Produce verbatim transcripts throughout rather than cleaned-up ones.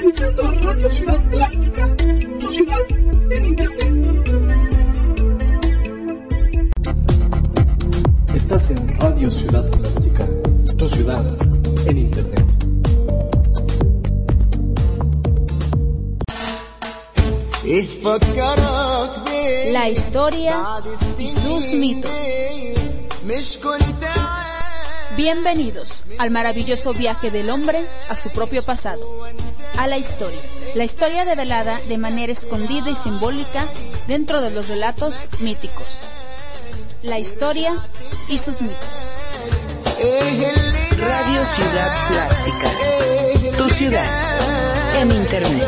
entrando a Radio Ciudad Plástica, tu ciudad en internet. Estás en Radio Ciudad Plástica, tu ciudad en internet. La historia y sus mitos. Bienvenidos al maravilloso viaje del hombre a su propio pasado, a la historia. La historia develada de manera escondida y simbólica dentro de los relatos míticos. La historia y sus mitos. Radio Ciudad Plástica, tu ciudad en internet.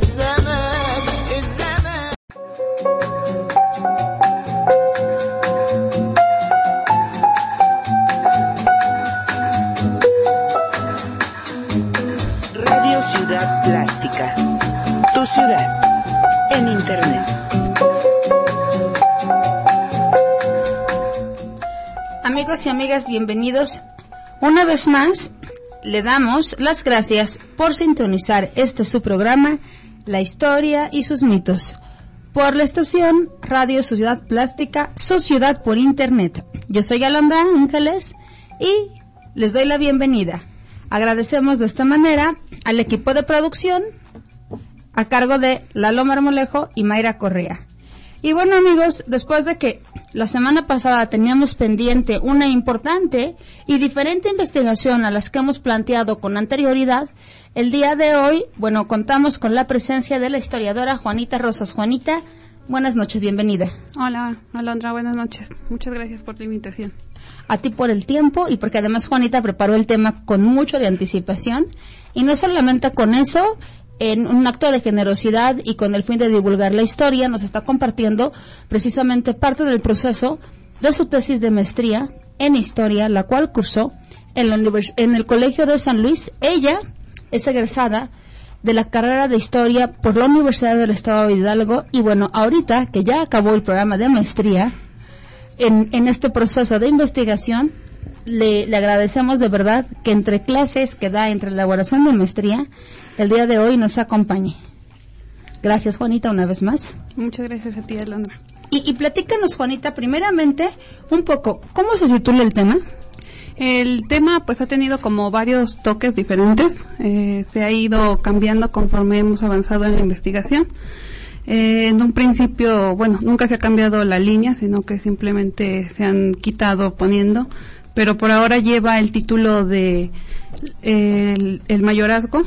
Radio Ciudad Plástica, tu ciudad en internet. Amigos y amigas, bienvenidos. Una vez más, le damos las gracias por sintonizar este su programa, La Historia y sus Mitos, por la estación Radio Ciudad Plástica, su ciudad por internet. Yo soy Alondra Ángeles y les doy la bienvenida. Agradecemos de esta manera al equipo de producción a cargo de Lalo Marmolejo y Mayra Correa. Y bueno, amigos, después de que la semana pasada teníamos pendiente una importante y diferente investigación a las que hemos planteado con anterioridad, el día de hoy, bueno, contamos con la presencia de la historiadora Juanita Rosas. Juanita, buenas noches, bienvenida. Hola, Alondra, buenas noches. Muchas gracias por la invitación. A ti por el tiempo y porque además Juanita preparó el tema con mucho de anticipación. Y no solamente con eso, en un acto de generosidad y con el fin de divulgar la historia, nos está compartiendo precisamente parte del proceso de su tesis de maestría en historia, la cual cursó en, la univers- en el Colegio de San Luis. Ella es egresada de la carrera de historia por la Universidad del Estado de Hidalgo y bueno, ahorita que ya acabó el programa de maestría, en, en este proceso de investigación, le, le agradecemos de verdad que entre clases que da, entre elaboración de maestría, el día de hoy nos acompañe. Gracias, Juanita, una vez más. Muchas gracias a ti, Alondra. Y, y platícanos, Juanita, primeramente, un poco, ¿cómo se titula el tema? El tema, pues, ha tenido como varios toques diferentes. Eh, se ha ido cambiando conforme hemos avanzado en la investigación. Eh, en un principio, bueno, nunca se ha cambiado la línea, sino que simplemente se han quitado poniendo, pero por ahora lleva el título de eh, el, el mayorazgo,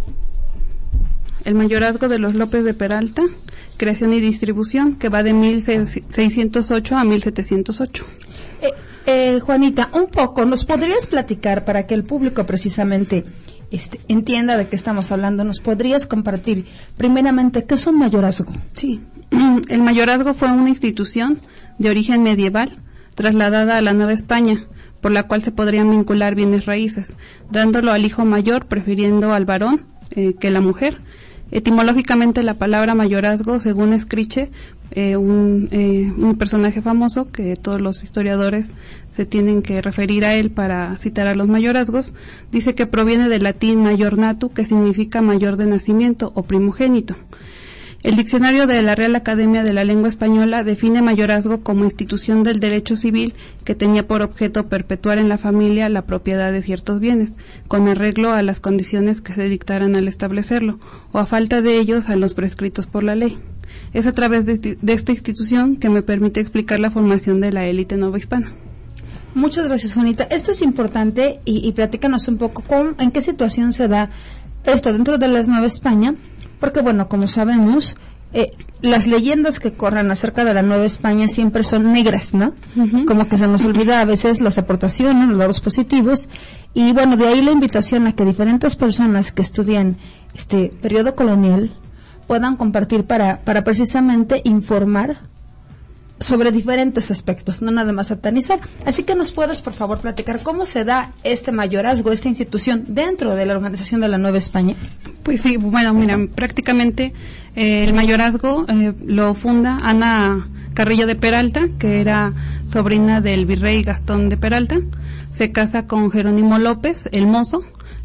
el mayorazgo de los López de Peralta, creación y distribución, que va de mil seiscientos ocho a mil setecientos ocho. Eh, eh, Juanita, un poco, ¿nos podrías platicar para que el público precisamente este, entienda de qué estamos hablando? ¿Nos podrías compartir primeramente qué es un mayorazgo? Sí, el mayorazgo fue una institución de origen medieval trasladada a la Nueva España, por la cual se podrían vincular bienes raíces, dándolo al hijo mayor, prefiriendo al varón eh, que la mujer. Etimológicamente la palabra mayorazgo, según Escriche, eh, un, eh, un personaje famoso que todos los historiadores se tienen que referir a él para citar a los mayorazgos, dice que proviene del latín major natu, que significa mayor de nacimiento o primogénito. El diccionario de la Real Academia de la Lengua Española define mayorazgo como institución del derecho civil que tenía por objeto perpetuar en la familia la propiedad de ciertos bienes, con arreglo a las condiciones que se dictaran al establecerlo, o a falta de ellos a los prescritos por la ley. Es a través de, de esta institución que me permite explicar la formación de la élite novohispana. Muchas gracias, Juanita. Esto es importante y, y platícanos un poco cómo, en qué situación se da esto dentro de la Nueva España. Porque, bueno, como sabemos, eh, las leyendas que corren acerca de la Nueva España siempre son negras, ¿no? Uh-huh. Como que se nos olvida a veces las aportaciones, los lados positivos. Y, bueno, de ahí la invitación a que diferentes personas que estudian este periodo colonial puedan compartir para, para precisamente informar sobre diferentes aspectos, no nada más satanizar. Así que nos puedes, por favor, platicar cómo se da este mayorazgo, esta institución dentro de la organización de la Nueva España. Pues sí, bueno, mira, prácticamente eh, el mayorazgo eh, lo funda Ana Carrillo de Peralta, que era sobrina del virrey Gastón de Peralta. Se casa con Jerónimo López, el mozo.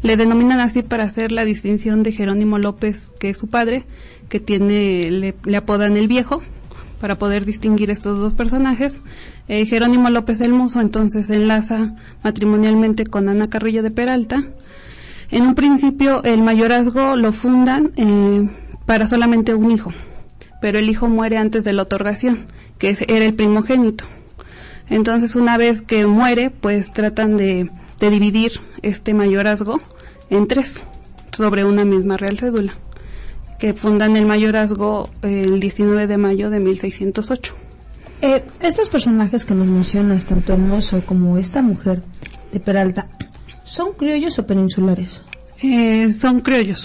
Le denominan así para hacer la distinción de Jerónimo López, que es su padre, que tiene, le, le apodan el Viejo, para poder distinguir estos dos personajes. Eh, Jerónimo López el Mozo entonces se enlaza matrimonialmente con Ana Carrillo de Peralta. En un principio el mayorazgo lo fundan eh, para solamente un hijo, pero el hijo muere antes de la otorgación, que es, era el primogénito. Entonces una vez que muere, pues tratan de, de dividir este mayorazgo en tres, sobre una misma real cédula, que fundan el mayorazgo el diecinueve de mayo de mil seiscientos ocho. Eh, estos personajes que nos mencionas, tanto el mozo como esta mujer de Peralta, ¿son criollos o peninsulares? Eh, son criollos.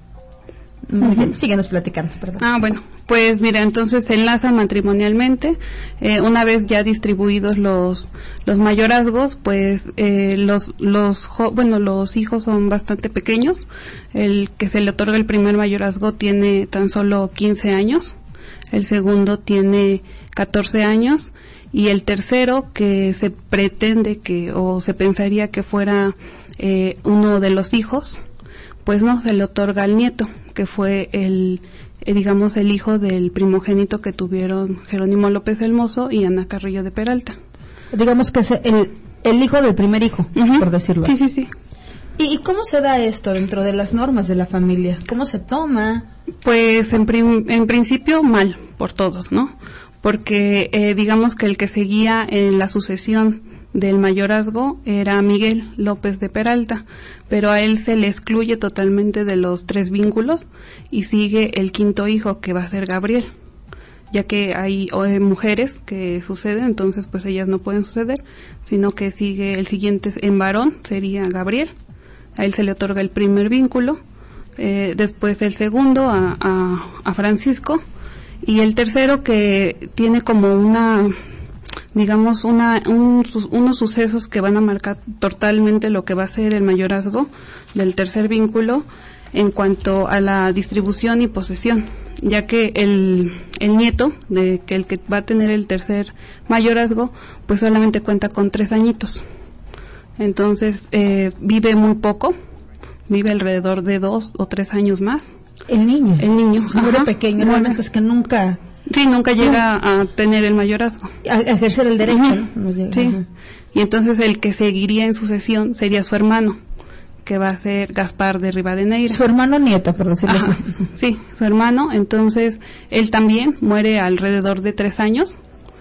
Muy Uh-huh. bien, síguenos platicando, perdón. Ah, bueno, pues mira, entonces se enlazan matrimonialmente. Eh, una vez ya distribuidos los los mayorazgos, pues eh, los los jo- bueno los hijos son bastante pequeños. El que se le otorga el primer mayorazgo tiene tan solo quince años, el segundo tiene catorce años y el tercero, que se pretende que o se pensaría que fuera eh, uno de los hijos, pues no, se le otorga al nieto, que fue el, eh, digamos, el hijo del primogénito que tuvieron Jerónimo López el Mozo y Ana Carrillo de Peralta. Digamos que es el, el hijo del primer hijo, Uh-huh. por decirlo Sí, así. sí, sí. ¿Y, ¿Y cómo se da esto dentro de las normas de la familia? ¿Cómo se toma? Pues en, prim- en principio mal por todos, ¿no? Porque eh, digamos que el que seguía en la sucesión del mayorazgo era Miguel López de Peralta, pero a él se le excluye totalmente de los tres vínculos y sigue el quinto hijo, que va a ser Gabriel, ya que hay eh, mujeres que suceden, entonces pues ellas no pueden suceder, sino que sigue el siguiente en varón, sería Gabriel. A él se le otorga el primer vínculo, eh, después el segundo a, a, a Francisco, y el tercero, que tiene como una, digamos, una un, unos sucesos que van a marcar totalmente lo que va a ser el mayorazgo del tercer vínculo en cuanto a la distribución y posesión, ya que el, el nieto, de que el que va a tener el tercer mayorazgo, pues solamente cuenta con tres añitos. Entonces eh, vive muy poco, vive alrededor de dos o tres años más. El niño. El niño. Se muere Ajá. pequeño, Bueno. realmente es que nunca... Sí, nunca llega a tener el mayorazgo. A, a ejercer el derecho, Ujú. ¿no? No llega, Sí. ajá. Y entonces el que seguiría en sucesión sería su hermano, que va a ser Gaspar de Rivadeneira. Su hermano nieto, por decirlo Ajá, así. sí, su hermano. Entonces él también muere alrededor de tres años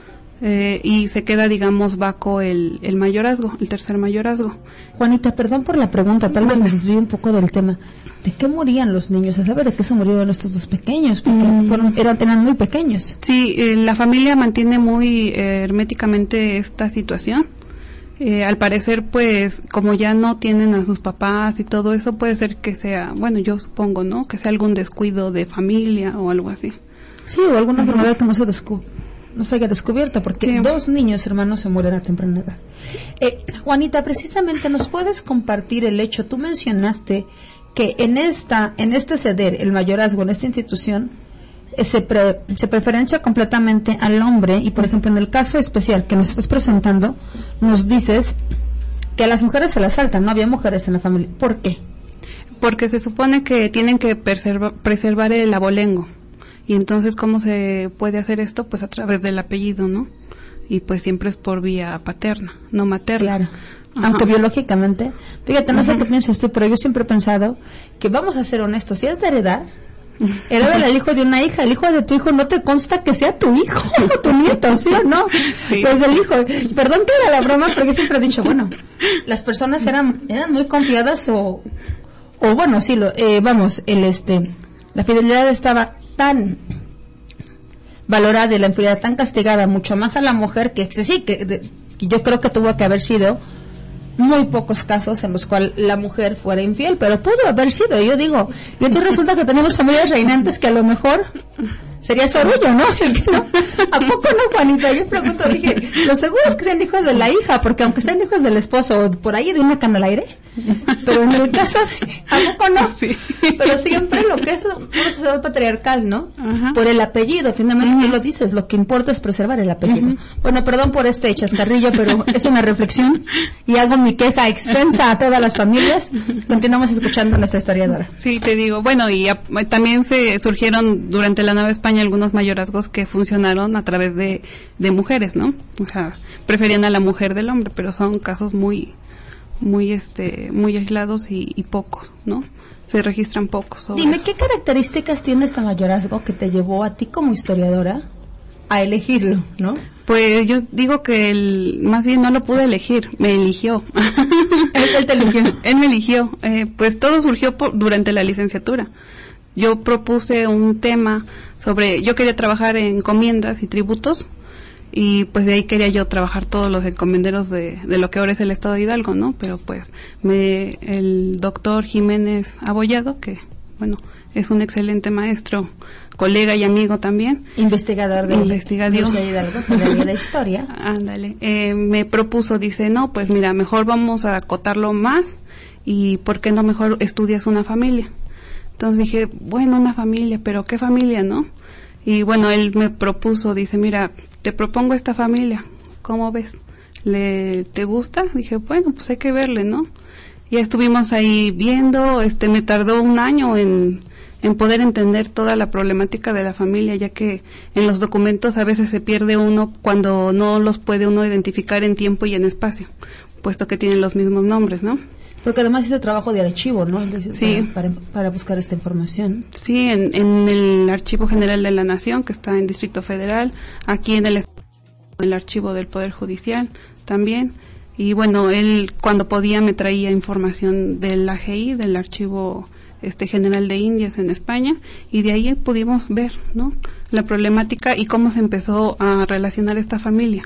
eh, y se queda, digamos, vaco el, el mayorazgo, el tercer mayorazgo. Juanita, perdón por la pregunta, tal vez nos desvíe un poco del tema. ¿De qué morían los niños? ¿Se sabe de qué se murieron estos dos pequeños? Porque Mm. fueron, eran, eran muy pequeños. Sí, eh, la familia mantiene muy eh, herméticamente esta situación. Eh, al parecer, pues, como ya no tienen a sus papás y todo eso, puede ser que sea, bueno, yo supongo, ¿no? Que sea algún descuido de familia o algo así. Sí, o alguna enfermedad que no se, descu- no se haya descubierto, porque Sí. dos niños hermanos se mueren a temprana edad. Eh, Juanita, precisamente, ¿nos puedes compartir el hecho? Tú mencionaste que en esta, en este ceder, el mayorazgo en esta institución, eh, se, pre- se preferencia completamente al hombre, y por ejemplo en el caso especial que nos estás presentando, nos dices que a las mujeres se las saltan, no había mujeres en la familia. ¿Por qué? Porque se supone que tienen que preserva- preservar el abolengo. Y entonces, ¿cómo se puede hacer esto? Pues a través del apellido, ¿no? Y pues siempre es por vía paterna, no materna. Claro. Ajá. Aunque biológicamente, fíjate, no sé Ajá. qué piensas tú, pero yo siempre he pensado que, vamos a ser honestos, si es de heredar, hereda el hijo de una hija, el hijo de tu hijo no te consta que sea tu hijo, tu nieto, ¿sí o no? Sí. Pues el hijo, perdón que era la broma, pero yo siempre he dicho, bueno, las personas eran eran muy confiadas o, o bueno, sí, lo, eh, vamos, el este, la fidelidad estaba tan valorada y la infidelidad tan castigada, mucho más a la mujer, que sí, que, de, que yo creo que tuvo que haber sido muy pocos casos en los cuales la mujer fuera infiel, pero pudo haber sido, yo digo. Y entonces resulta que tenemos familias reinantes que a lo mejor sería Sorullo, ¿no? ¿A poco no, Juanita? Yo pregunto, dije, lo seguro es que sean hijos de la hija, porque aunque sean hijos del esposo o por ahí de una cana al aire, pero en el caso de, ¿a poco no? Sí. Pero siempre lo que es una sociedad patriarcal, ¿no? Ajá. Por el apellido, finalmente uh-huh. tú lo dices, lo que importa es preservar el apellido. Uh-huh. Bueno, perdón por este chascarrillo, pero es una reflexión y hago mi queja extensa a todas las familias. Continuamos escuchando a nuestra historiadora. Sí, te digo, bueno, y a, también se surgieron durante la Nueva España algunos mayorazgos que funcionaron a través de, de mujeres, ¿no? O sea, preferían a la mujer del hombre, pero son casos muy muy este muy aislados y, y pocos, ¿no? Se registran pocos. Dime, eso. ¿Qué características tiene este mayorazgo que te llevó a ti como historiadora a elegirlo, no? Pues yo digo que el, más bien no lo pude elegir, me eligió. él, él te eligió. Él me eligió. Eh, pues todo surgió por, durante la licenciatura. Yo propuse un tema sobre, yo quería trabajar en encomiendas y tributos, y pues de ahí quería yo trabajar todos los encomenderos de, de lo que ahora es el Estado de Hidalgo, ¿no? Pero pues me el doctor Jiménez Abollado, que bueno, es un excelente maestro, colega y amigo también. Investigador de Investigador. de Hidalgo, de la historia. Ándale, eh, me propuso, dice, no, pues mira, mejor vamos a acotarlo más, y ¿por qué no mejor estudias una familia? Entonces dije, bueno, una familia, pero ¿qué familia, no? Y bueno, él me propuso, dice, mira, te propongo esta familia, ¿cómo ves? ¿Le, te gusta? Dije, bueno, pues hay que verle, ¿no? Ya estuvimos ahí viendo, este, me tardó un año en, en poder entender toda la problemática de la familia, ya que en los documentos a veces se pierde uno cuando no los puede uno identificar en tiempo y en espacio, puesto que tienen los mismos nombres, ¿no? Porque además es el trabajo de archivo, ¿no? Sí. Para, para buscar esta información. Sí, en, en el Archivo General de la Nación, que está en Distrito Federal, aquí en el, el Archivo del Poder Judicial también. Y bueno, él cuando podía me traía información del A G I, del Archivo este General de Indias en España, y de ahí pudimos ver, ¿no?, la problemática y cómo se empezó a relacionar esta familia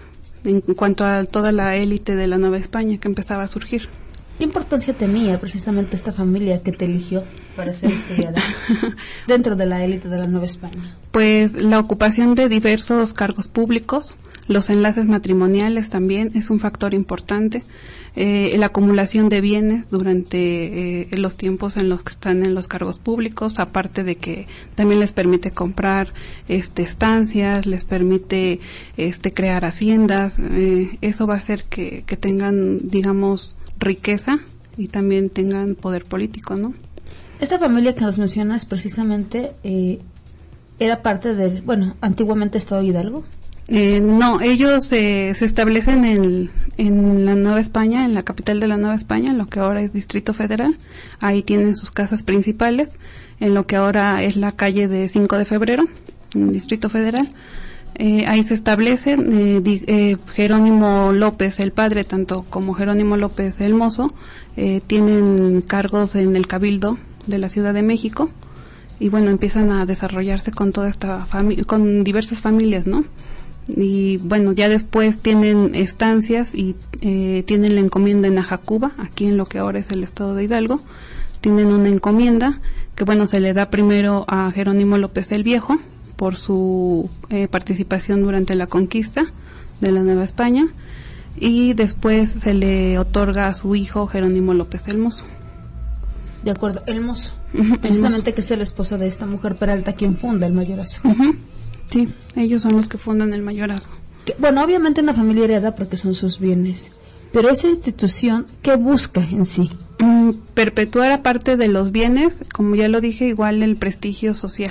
en cuanto a toda la élite de la Nueva España que empezaba a surgir. ¿Qué importancia tenía precisamente esta familia que te eligió para ser historiadora dentro de la élite de la Nueva España? Pues la ocupación de diversos cargos públicos, los enlaces matrimoniales también es un factor importante, eh, la acumulación de bienes durante eh, los tiempos en los que están en los cargos públicos, aparte de que también les permite comprar este estancias, les permite este crear haciendas, eh, eso va a hacer que, que tengan, digamos, riqueza y también tengan poder político, ¿no? Esta familia que nos mencionas precisamente eh, era parte del, bueno, antiguamente Estado de Hidalgo. Eh, no, ellos eh, se establecen en, en la Nueva España, en la capital de la Nueva España, en lo que ahora es Distrito Federal. Ahí tienen sus casas principales, en lo que ahora es la calle de cinco de febrero, en el Distrito Federal. Eh, ahí se establecen, eh, di, eh, Jerónimo López, el padre, tanto como Jerónimo López, el mozo, eh, tienen cargos en el Cabildo de la Ciudad de México, y bueno, empiezan a desarrollarse con toda esta familia, con diversas familias, ¿no? Y bueno, ya después tienen estancias y eh, tienen la encomienda en Ajacuba, aquí en lo que ahora es el Estado de Hidalgo. Tienen una encomienda que bueno, se le da primero a Jerónimo López el Viejo, por su eh, participación durante la conquista de la Nueva España, y después se le otorga a su hijo Jerónimo López el Mozo. De acuerdo, el Mozo, uh-huh, precisamente el mozo, que es el esposo de esta mujer Peralta, quien funda el mayorazgo. Uh-huh. Sí, ellos son los que fundan el mayorazgo. Que, bueno, obviamente una familia hereda porque son sus bienes, pero esa institución, ¿qué busca en sí? Mm, perpetuar, aparte de los bienes, como ya lo dije, igual el prestigio social,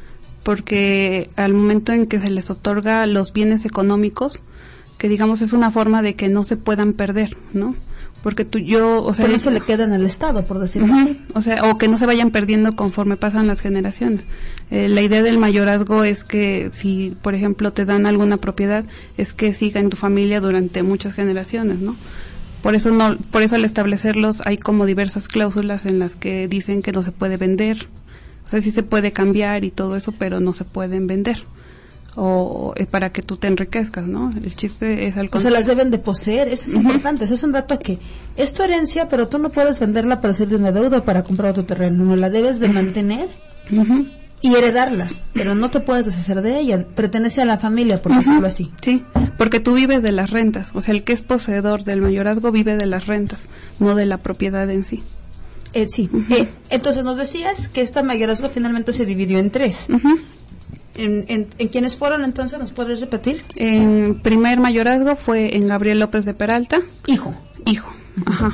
porque al momento en que se les otorga los bienes económicos, que digamos es una forma de que no se puedan perder, ¿no? Porque tú, yo, o sea... Pero no se le quedan al Estado, por decirlo uh-huh, así. O sea, o que no se vayan perdiendo conforme pasan las generaciones. Eh, la idea del mayorazgo es que si, por ejemplo, te dan alguna propiedad, es que siga en tu familia durante muchas generaciones, ¿no? Por eso no, por eso al establecerlos hay como diversas cláusulas en las que dicen que no se puede vender. O sea, sí se puede cambiar y todo eso, pero no se pueden vender. O es para que tú te enriquezcas, ¿no? El chiste es al contrario. O sea, las deben de poseer, eso es uh-huh, importante, eso es un dato que es tu herencia, pero tú no puedes venderla para hacer de una deuda o para comprar otro terreno, no la debes de mantener uh-huh, y heredarla, pero no te puedes deshacer de ella, pertenece a la familia, por uh-huh. decirlo así. Sí, porque tú vives de las rentas, o sea, el que es poseedor del mayorazgo vive de las rentas, no de la propiedad en sí. Eh, sí, uh-huh. eh, entonces nos decías que esta mayorazgo finalmente se dividió en tres. Uh-huh. ¿En, en, ¿En quiénes fueron entonces? ¿Nos puedes repetir? El primer mayorazgo fue en Gabriel López de Peralta. Hijo. Hijo, uh-huh. ajá.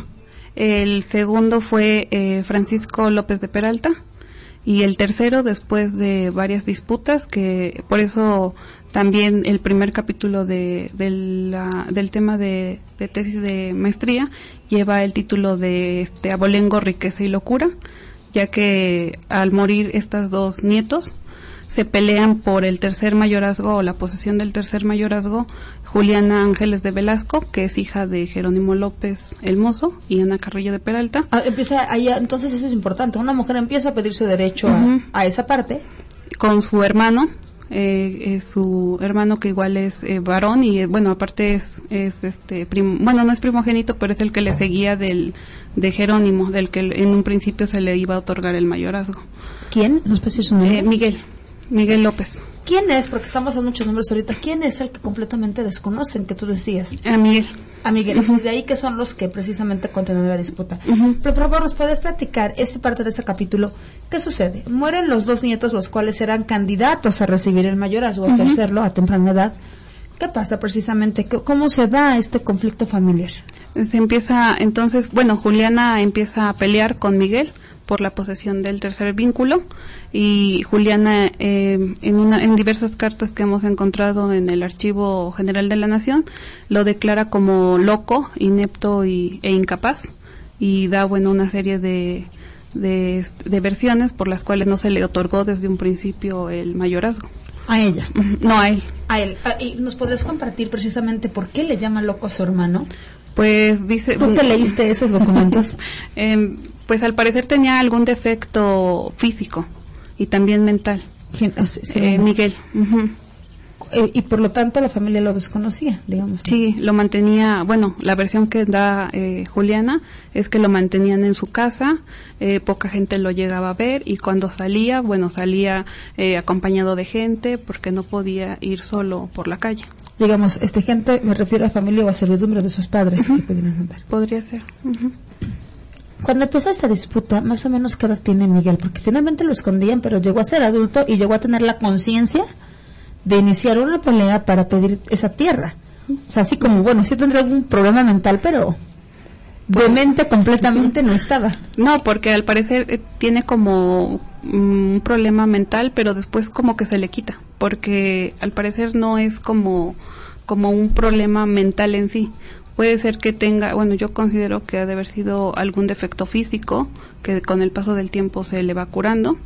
El segundo fue eh, Francisco López de Peralta. Y el tercero, después de varias disputas, que por eso también el primer capítulo de, de la, del tema de, de tesis de maestría lleva el título de este Abolengo, riqueza y locura, ya que al morir estos dos nietos se pelean por el tercer mayorazgo o la posesión del tercer mayorazgo Juliana Ángeles de Velasco, que es hija de Jerónimo López el Mozo, y Ana Carrillo de Peralta. Ah, empieza ahí, entonces eso es importante, una mujer empieza a pedir su derecho uh-huh. a, a esa parte. Con su hermano, eh, es su hermano que igual es eh, varón y eh, bueno, aparte es, es este, prim, bueno, no es primogénito, pero es el que le seguía del de Jerónimo, del que en un principio se le iba a otorgar el mayorazgo. ¿Quién? ¿Nos puede decir su nombre? Eh, Miguel, Miguel López. ¿Quién es? Porque estamos en muchos nombres ahorita. ¿Quién es el que completamente desconocen, que tú decías? A Miguel. A Miguel. Uh-huh. De ahí que son los que precisamente continúan la disputa. Uh-huh. Pero por favor, ¿nos puedes platicar esta parte de ese capítulo? ¿Qué sucede? Mueren los dos nietos, los cuales eran candidatos a recibir el mayorazgo, a uh-huh. ejercerlo a temprana edad. ¿Qué pasa precisamente? ¿Cómo se da este conflicto familiar? Se empieza, entonces, bueno, Juliana empieza a pelear con Miguel por la posesión del tercer vínculo, y Juliana eh, en una en diversas cartas que hemos encontrado en el Archivo General de la Nación lo declara como loco, inepto y, e incapaz, y da bueno una serie de, de de versiones por las cuales no se le otorgó desde un principio el mayorazgo. ¿A ella? No, a él. A él. ¿Y nos podrías compartir precisamente por qué le llama loco a su hermano? Pues dice... ¿Tú que leíste esos documentos? eh, pues al parecer tenía algún defecto físico y también mental. ¿Quién? Sí, sí, eh, Miguel. Uh-huh. eh, y por lo tanto la familia lo desconocía, digamos. Sí, lo mantenía, bueno, la versión que da eh, Juliana es que lo mantenían en su casa, eh, poca gente lo llegaba a ver, y cuando salía, bueno, salía eh, acompañado de gente porque no podía ir solo por la calle. Digamos, este gente, me refiero a familia o a servidumbre de sus padres uh-huh. que pudieran andar. Podría ser. Uh-huh. Cuando empieza esta disputa, más o menos ¿qué edad tiene Miguel? Porque finalmente lo escondían, pero llegó a ser adulto y llegó a tener la conciencia de iniciar una pelea para pedir esa tierra. O sea, así como, bueno, sí tendría algún problema mental, pero de mente completamente no estaba. No, porque al parecer eh, tiene como um, un problema mental, pero después como que se le quita, porque al parecer no es como, como un problema mental en sí. Puede ser que tenga, bueno, yo considero que ha de haber sido algún defecto físico que con el paso del tiempo se le va curando,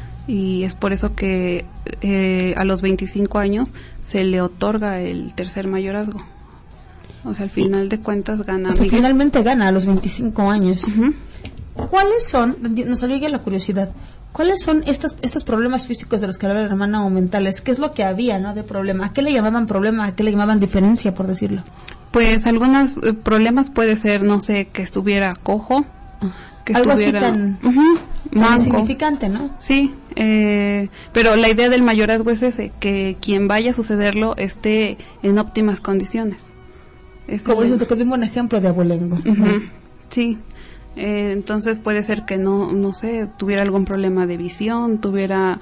y es por eso que eh, a los veinticinco años se le otorga el tercer mayorazgo. O sea, al final de cuentas gana. O sea, Miguel. Finalmente gana a los veinticinco años. Uh-huh. ¿Cuáles son, nos salió la curiosidad, cuáles son estos, estos problemas físicos de los que habla la hermana o mentales? ¿Qué es lo que había, no, de problema? ¿A qué le llamaban problema? ¿A qué le llamaban diferencia, por decirlo? Pues algunos eh, problemas puede ser, no sé, que estuviera cojo, que algo estuviera, así tan, uh-huh, tan manco. insignificante, ¿no? Sí, eh, pero la idea del mayorazgo es ese, que quien vaya a sucederlo esté en óptimas condiciones. Es Como eso te quedó un buen ejemplo de abolengo. Uh-huh, sí, eh, entonces puede ser que no, no sé, tuviera algún problema de visión, tuviera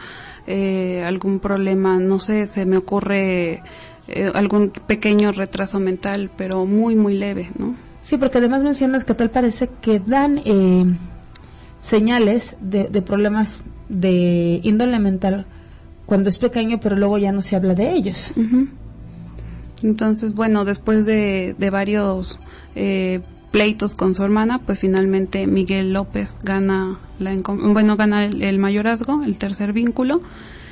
eh, algún problema, no sé, se me ocurre... Eh, algún pequeño retraso mental, pero muy, muy leve, ¿no? Sí, porque además mencionas que tal parece que dan eh, señales de, de problemas de índole mental cuando es pequeño, pero luego ya no se habla de ellos. Uh-huh. Entonces, bueno, después de, de varios eh, pleitos con su hermana, pues finalmente Miguel López gana, la, bueno, gana el, el mayorazgo, el tercer vínculo,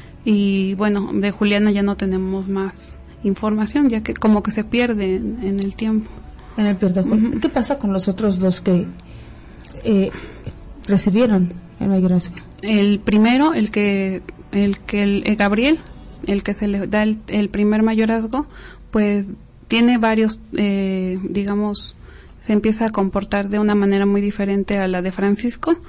y bueno, de Juliana ya no tenemos más información, ya que como que se pierde en, en el tiempo. En el pierde. Uh-huh. ¿Qué pasa con los otros dos que eh, recibieron el mayorazgo? El primero, el que el que el, el Gabriel, el que se le da el, el primer mayorazgo, pues tiene varios, eh, digamos, se empieza a comportar de una manera muy diferente a la de Francisco,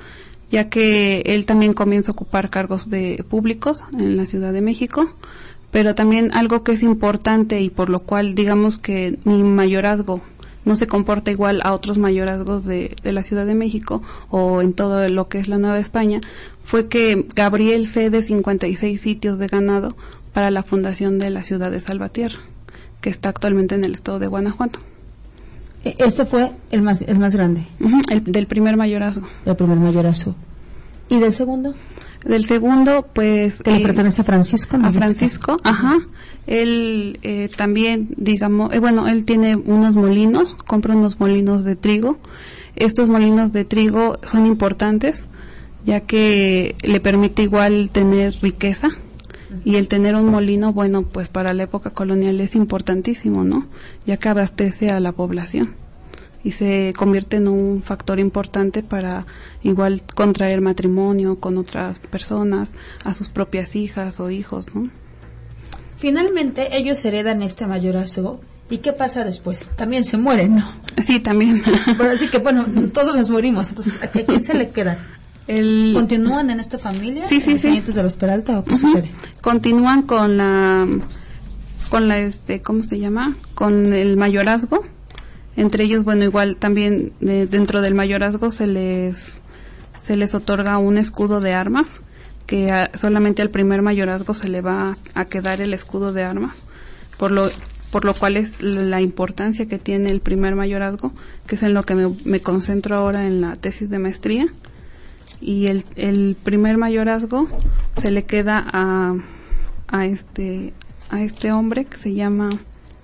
ya que él también comienza a ocupar cargos de públicos en la Ciudad de México. Pero también algo que es importante y por lo cual digamos que mi mayorazgo no se comporta igual a otros mayorazgos de, de la Ciudad de México o en todo lo que es la Nueva España, fue que Gabriel cede cincuenta y seis sitios de ganado para la fundación de la ciudad de Salvatierra, que está actualmente en el estado de Guanajuato. Este fue el más el más grande. Uh-huh, el del primer mayorazgo. El primer mayorazgo. ¿Y del segundo? Del segundo, pues... Que eh, le pertenece a Francisco. A Francisco, ajá. Él eh, también, digamos, eh, bueno, él tiene unos molinos, compra unos molinos de trigo. Estos molinos de trigo son importantes, ya que le permite igual tener riqueza. Y el tener un molino, bueno, pues para la época colonial es importantísimo, ¿no? Ya que abastece a la población y se convierte en un factor importante para igual contraer matrimonio con otras personas, a sus propias hijas o hijos, ¿no? Finalmente ellos heredan este mayorazgo. ¿Y qué pasa después? También se mueren, ¿no? Sí, también. Pero así que bueno, todos nos morimos. Entonces, ¿a quién se le queda? El... ¿Continúan en esta familia? Sí, sí, sí. ¿De los Peralta o qué uh-huh. sucede? Continúan con la, con la, este, ¿cómo se llama? Con el mayorazgo. Entre ellos, bueno, igual también de, dentro del mayorazgo se les, se les otorga un escudo de armas, que a, solamente al primer mayorazgo se le va a, a quedar el escudo de armas, por lo, por lo cual es la importancia que tiene el primer mayorazgo, que es en lo que me, me concentro ahora en la tesis de maestría. Y el, el primer mayorazgo se le queda a, a este, a este hombre que se llama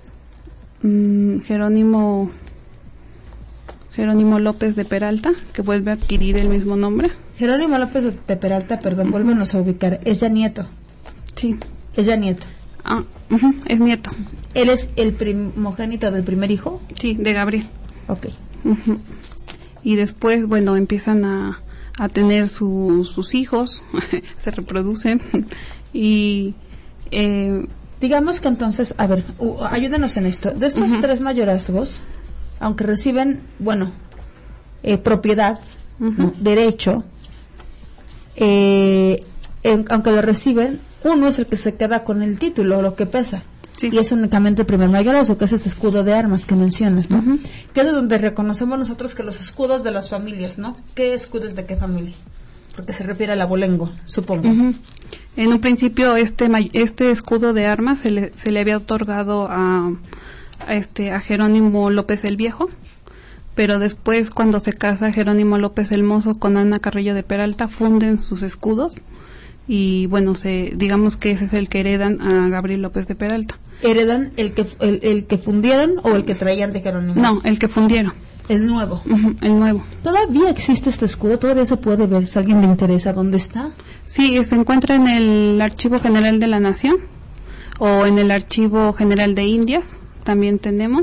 mm, Jerónimo, Jerónimo López de Peralta, que vuelve a adquirir el mismo nombre. Jerónimo López de Peralta, perdón, uh-huh. vuélvenos a ubicar, es ya nieto. Sí. Es ya nieto. Ah, uh-huh, es nieto. ¿Él es el primogénito del primer hijo? Sí, de Gabriel. Ok. Uh-huh. Y después, bueno, empiezan a a tener su, sus hijos, se reproducen y eh, digamos que entonces, a ver, uh, ayúdenos en esto. De estos uh-huh. tres mayorazgos, aunque reciben, bueno, eh, propiedad, uh-huh. ¿no? derecho, eh, en, aunque lo reciben, uno es el que se queda con el título, lo que pesa. Sí. Y es únicamente el primer mayorazgo, que es este escudo de armas que mencionas, ¿no? Uh-huh. Que es de donde reconocemos nosotros que los escudos de las familias, ¿no? ¿Qué escudos de qué familia? Porque se refiere al abolengo, supongo. Uh-huh. En un principio este este escudo de armas se le, se le había otorgado a, a este a Jerónimo López el Viejo, pero después cuando se casa Jerónimo López el Mozo con Ana Carrillo de Peralta funden sus escudos. Y bueno, se digamos que ese es el que heredan a Gabriel López de Peralta. ¿Heredan el que el, el que fundieron o el que traían de Jerónimo? No, el que fundieron. El nuevo. Uh-huh, el nuevo. ¿Todavía existe este escudo? ¿Todavía se puede ver? Si a alguien le interesa, ¿dónde está? Sí, se encuentra en el Archivo General de la Nación o en el Archivo General de Indias. También tenemos.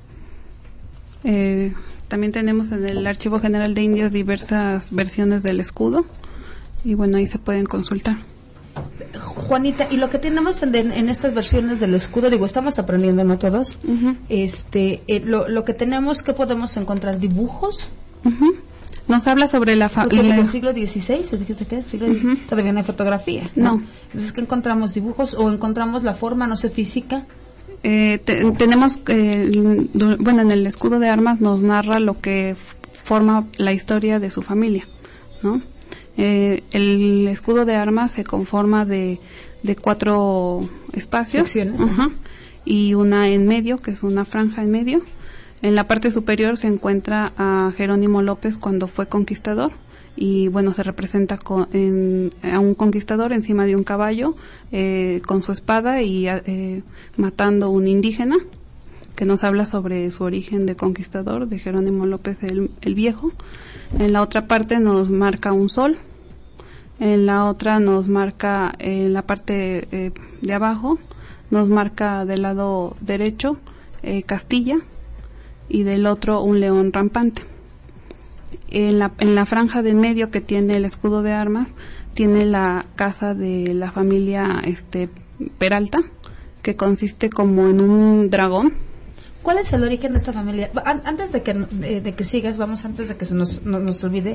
Eh, también tenemos en el Archivo General de Indias diversas versiones del escudo. Y bueno, ahí se pueden consultar. Juanita, y lo que tenemos en, en estas versiones del escudo, digo, estamos aprendiendo, ¿no? Todos. Uh-huh. Este, eh, lo, lo que tenemos, ¿qué podemos encontrar? ¿Dibujos? Uh-huh. Nos habla sobre la familia. ¿Del siglo dieciséis? ¿Qué es? ¿Siglo uh-huh. Todavía no hay fotografía, ¿no? No. Entonces, ¿qué encontramos? ¿Dibujos o encontramos la forma, no sé, física? Eh, te, tenemos, eh, bueno, en el escudo de armas nos narra lo que forma la historia de su familia, ¿no? Eh, el escudo de armas se conforma de, de cuatro espacios uh-huh, y una en medio, que es una franja en medio. En la parte superior se encuentra a Jerónimo López cuando fue conquistador y bueno, se representa con, en, a un conquistador encima de un caballo eh, con su espada y eh, matando a un indígena, que nos habla sobre su origen de conquistador, de Jerónimo López el, el Viejo. En la otra parte nos marca un sol, en la otra nos marca, en la parte eh, de abajo, nos marca del lado derecho eh, Castilla y del otro un león rampante. En la, en la franja de en medio que tiene el escudo de armas, tiene la casa de la familia este Peralta, que consiste como en un dragón. ¿Cuál es el origen de esta familia? Antes de que de, de que sigas, vamos, antes de que se nos, no, nos olvide,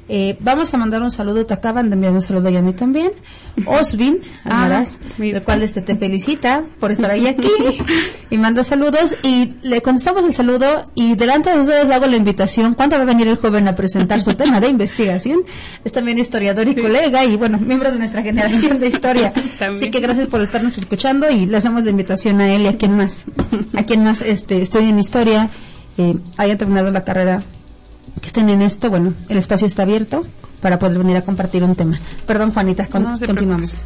Eh, vamos a mandar un saludo, te acaban de enviar un saludo y a mí también. Osvin Almaraz, ah, el cual este te felicita por estar ahí aquí y manda saludos y le contestamos el saludo y delante de ustedes le hago la invitación. ¿Cuándo va a venir el joven a presentar su tema de investigación? Es también historiador y colega y bueno, miembro de nuestra generación de historia. Así que gracias por estarnos escuchando y le hacemos la invitación a él y a quien más, a quien más este estudia en historia, eh, haya terminado la carrera, que estén en esto. Bueno, el espacio está abierto para poder venir a compartir un tema. Perdón, Juanita, con, no, continuamos.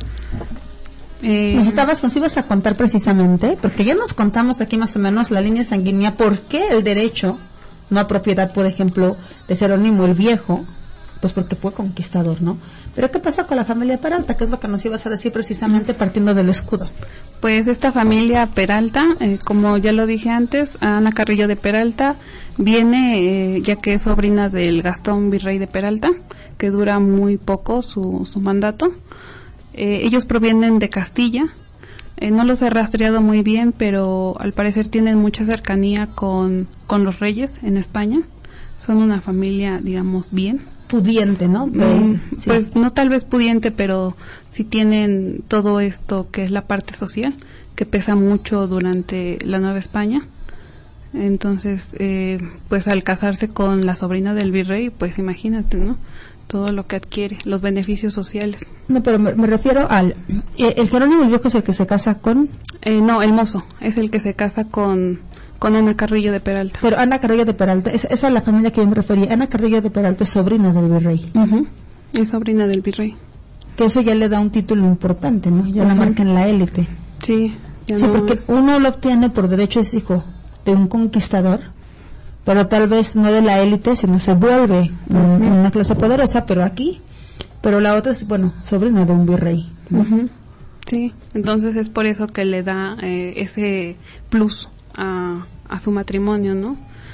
Eh, nos estabas, nos ibas a contar precisamente, porque ya nos contamos aquí más o menos la línea sanguínea, por qué el derecho, no a propiedad, por ejemplo, de Jerónimo el Viejo, pues porque fue conquistador, ¿no? Pero ¿qué pasa con la familia Peralta? ¿Qué es lo que nos ibas a decir precisamente partiendo del escudo? Pues esta familia Peralta, eh, como ya lo dije antes, Ana Carrillo de Peralta viene, eh, ya que es sobrina del Gastón Virrey de Peralta, que dura muy poco su, su mandato. Eh, ellos provienen de Castilla, eh, no los he rastreado muy bien, pero al parecer tienen mucha cercanía con, con los reyes en España. Son una familia, digamos, bien. Pudiente, ¿no? Pues, mm, sí. Pues no tal vez pudiente, pero sí tienen todo esto que es la parte social, que pesa mucho durante la Nueva España. Entonces, eh, pues al casarse con la sobrina del virrey, pues imagínate, ¿no? Todo lo que adquiere, los beneficios sociales. No, pero me, me refiero al... Eh, ¿El Jerónimo el Viejo es el que se casa con...? Eh, no, el mozo es el que se casa con... con Ana Carrillo de Peralta. Pero Ana Carrillo de Peralta, es, esa es la familia que yo me refería. Ana Carrillo de Peralta es sobrina del virrey. Uh-huh. Es sobrina del virrey. Que eso ya le da un título importante, ¿no? Ya uh-huh. la marca en la élite. Sí. Sí, no... porque uno lo obtiene por derecho, es hijo de un conquistador, pero tal vez no de la élite, sino se vuelve uh-huh. un, una clase poderosa, pero aquí, pero la otra es, bueno, sobrina de un virrey, ¿no? Uh-huh. Sí, entonces es por eso que le da eh, ese plus a, a su matrimonio, ¿no?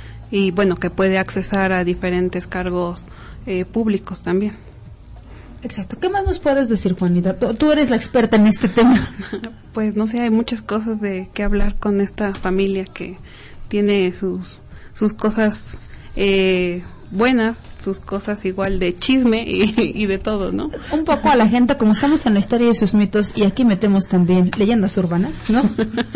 Y bueno, que puede accesar a diferentes cargos eh, públicos también. Exacto. ¿Qué más nos puedes decir, Juanita? Tú, tú eres la experta en este tema. Pues no sé, hay muchas cosas de que hablar con esta familia que tiene sus sus cosas eh, buenas, sus cosas igual de chisme y, y de todo, ¿no? Un poco a la gente, como estamos en la historia de sus mitos, y aquí metemos también leyendas urbanas, ¿no?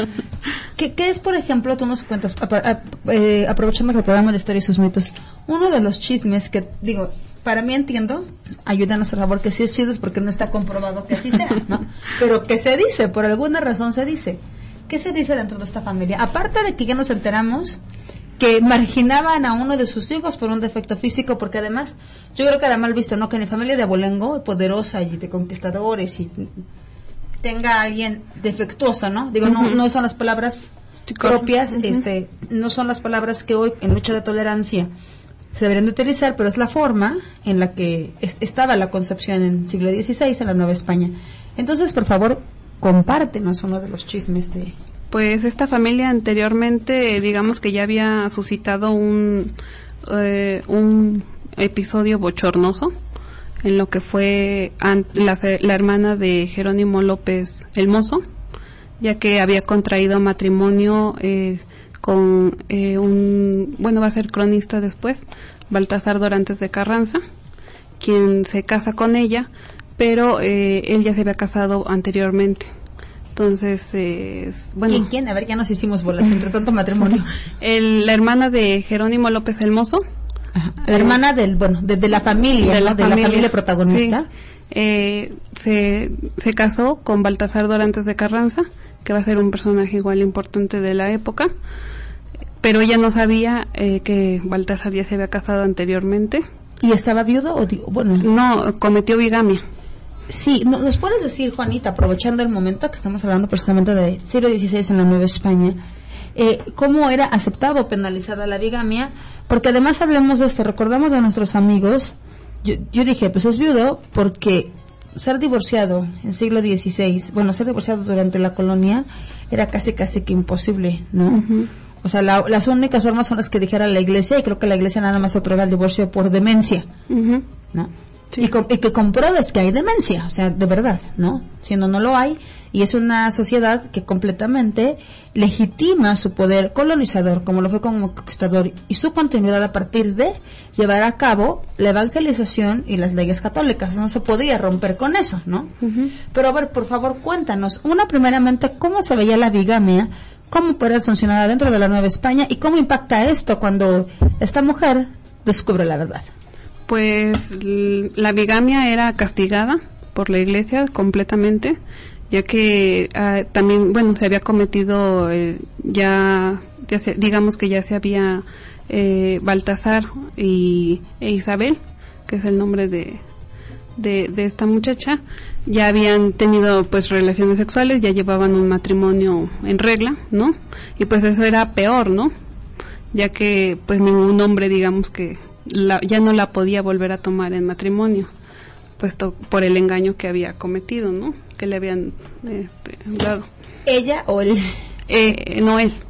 ¿Qué, qué es, por ejemplo, tú nos cuentas, a, a, eh, aprovechando que el programa de historia y sus mitos, uno de los chismes que, digo, para mí entiendo, ayúdanos por favor, que sí es chismes porque no está comprobado que así sea, ¿no? Pero que se dice, por alguna razón se dice. ¿Qué se dice dentro de esta familia? Aparte de que ya nos enteramos que marginaban a uno de sus hijos por un defecto físico, porque además, yo creo que era mal visto, ¿no? Que en la familia de Abolengo, poderosa y de conquistadores, y tenga a alguien defectuoso, ¿no? Digo, uh-huh. no, no son las palabras propias, uh-huh. este, no son las palabras que hoy en lucha de tolerancia se deberían de utilizar, pero es la forma en la que es, estaba la concepción en siglo dieciséis en la Nueva España. Entonces, por favor, compártenos uno de los chismes de... Pues esta familia anteriormente, digamos que ya había suscitado un eh, un episodio bochornoso en lo que fue an- la, la hermana de Jerónimo López el Mozo, ya que había contraído matrimonio eh, con eh, un, bueno, va a ser cronista después, Baltasar Dorantes de Carranza, quien se casa con ella, pero eh, él ya se había casado anteriormente. Entonces, eh, bueno. ¿Quién, quién? A ver, ya nos hicimos bolas entre tanto matrimonio. El, la hermana de Jerónimo López el Mozo. Ajá. La hermana del, bueno, de, de la familia, de, la, ¿no? de familia. la familia protagonista. Sí. Eh, se, se casó con Baltasar Dorantes de Carranza, que va a ser un personaje igual importante de la época, pero ella no sabía eh, que Baltasar ya se había casado anteriormente. ¿Y estaba viudo o digo, bueno? No, cometió bigamia. Sí, ¿nos puedes decir, Juanita, aprovechando el momento que estamos hablando precisamente de siglo dieciséis en la Nueva España, eh, cómo era aceptado o penalizada la bigamia? Porque además hablemos de esto, recordamos de nuestros amigos, yo, yo dije, pues es viudo porque ser divorciado en siglo dieciséis, bueno, ser divorciado durante la colonia era casi casi que imposible, ¿no? Uh-huh. O sea, la, las únicas formas son las que dijera la iglesia, y creo que la iglesia nada más otorga el divorcio por demencia, uh-huh. ¿no? Sí. Y, com- y que compruebes que hay demencia, o sea, de verdad, ¿no? Si no, no lo hay, y es una sociedad que completamente legitima su poder colonizador, como lo fue como conquistador, y su continuidad a partir de llevar a cabo la evangelización y las leyes católicas. No se podía romper con eso, ¿no? Uh-huh. Pero a ver, por favor, cuéntanos, una primeramente, ¿cómo se veía la bigamia? ¿Cómo puede funcionar dentro de la Nueva España? ¿Y cómo impacta esto cuando esta mujer descubre la verdad? Pues la bigamia era castigada por la Iglesia completamente, ya que uh, también, bueno, se había cometido eh, ya, ya se, digamos que ya se había eh, Baltasar y e Isabel, que es el nombre de, de de esta muchacha, ya habían tenido pues relaciones sexuales, ya llevaban un matrimonio en regla, ¿no? Y pues eso era peor, ¿no? Ya que pues ningún hombre, digamos que La, ya no la podía volver a tomar en matrimonio, puesto por el engaño que había cometido, ¿no? Que le habían este, dado. ¿Ella o él? Eh, no, él.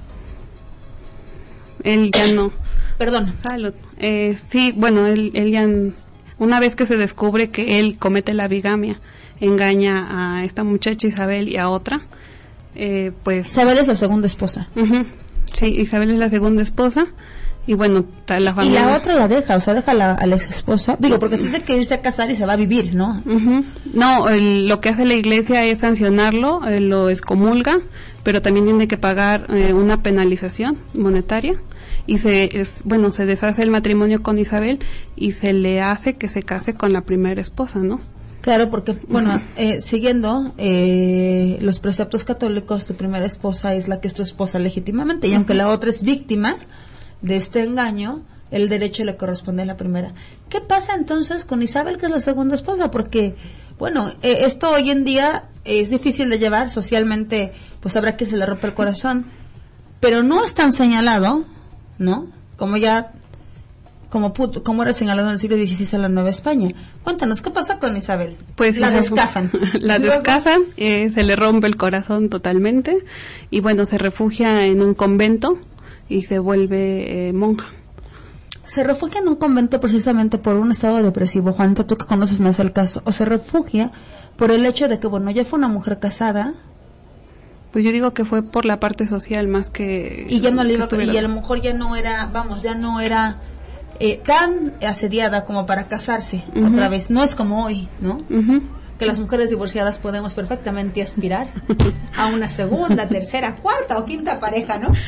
Él ya no. Perdón. Salud. Eh, sí, bueno, él, él ya, una vez que se descubre que él comete la bigamia, engaña a esta muchacha Isabel y a otra, eh, pues... Isabel es la segunda esposa. Uh-huh. Sí, Isabel es la segunda esposa. Y bueno, la familia... Y la otra la deja, o sea, deja a la, a la ex esposa. Digo, porque tiene que irse a casar y se va a vivir, ¿no? Uh-huh. No, el, lo que hace la Iglesia es sancionarlo, eh, lo excomulga, pero también tiene que pagar eh, una penalización monetaria. Y se, es, bueno, se deshace el matrimonio con Isabel y se le hace que se case con la primera esposa, ¿no? Claro, porque, bueno, uh-huh. eh, siguiendo eh, los preceptos católicos, tu primera esposa es la que es tu esposa legítimamente, y uh-huh. aunque la otra es víctima de este engaño, el derecho le corresponde a la primera. ¿Qué pasa entonces con Isabel, que es la segunda esposa? Porque, bueno, eh, esto hoy en día es difícil de llevar socialmente, pues habrá que se le rompe el corazón, pero no es tan señalado, ¿no? Como ya, como puto, como era señalado en el siglo dieciséis en la Nueva España. Cuéntanos, ¿qué pasa con Isabel? Pues la descasan. La descasan, eh, se le rompe el corazón totalmente, y bueno, se refugia en un convento y se vuelve eh, monja. ¿Se refugia en un convento precisamente por un estado depresivo, Juanita, tú que conoces más el caso? ¿O se refugia por el hecho de que, bueno, ya fue una mujer casada? Pues yo digo que fue por la parte social más que... Y ya no le iba, y a lo mejor ya no era, vamos, ya no era eh, tan asediada como para casarse uh-huh. otra vez. No es como hoy, ¿no? Uh-huh. Que las mujeres divorciadas podemos perfectamente aspirar a una segunda, tercera, cuarta o quinta pareja, ¿no?